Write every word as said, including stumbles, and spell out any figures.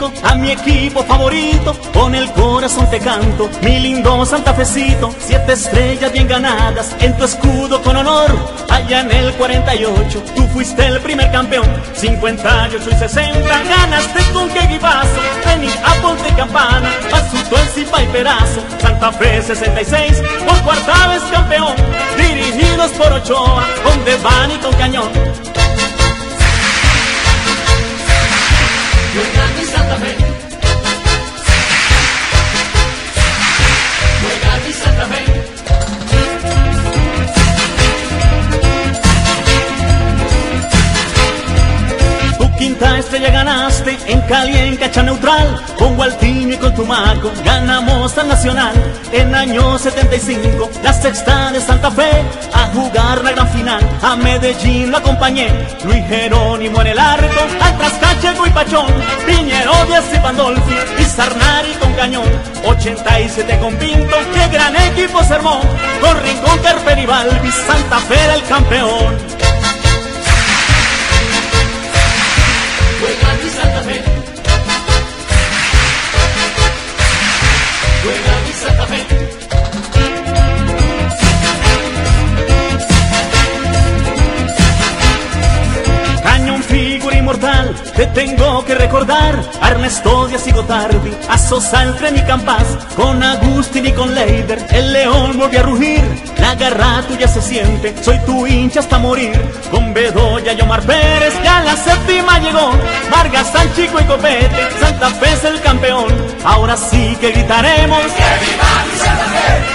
grito a mi equipo favorito, con el corazón te canto, mi lindo santafecito. Siete estrellas bien ganadas en tu escudo con honor, allá en el cuarenta y ocho tú fuiste el primer campeón. Cincuenta y ocho y sesenta ganaste con que equipazo, vení a Ponte Campana, Pasuto en Zipa y Perazo. Santa Fe sesenta y seis, por cuarta vez campeón, dirigidos por Ochoa, con desván y con cañón. Juega mi Santa Fe, juega mi Santa Fe. Quinta estrella ganaste en Cali, en cancha neutral, con Gualtiño y con Tumaco ganamos al Nacional. En año setenta y cinco, la sexta de Santa Fe, a jugar la gran final, a Medellín lo acompañé, Luis Jerónimo en el arco, atrás Cacheco y Pachón, Piñero, Díaz y Pandolfi, y Sarnari con cañón. Ochenta y siete con Pinto, qué gran equipo se armó, con Rincón, Carper y Balbi, Santa Fe era el campeón. Juega mi Santa Fe, juega mi Santa Fe. Cañón, figura inmortal, te tengo que recordar, a Ernesto Díaz y Gotardi, a Sosa, el Tren y Campas, con Agustín y con Leider, el león volvió a rugir, la garra tuya se siente, soy tu hincha hasta morir, con Bedoya y Omar Pérez, ya la séptima llegó, Vargas, Sanchico y Copete, Santa Fe es el campeón, ahora sí que gritaremos, ¡que viva mi Santa Fe!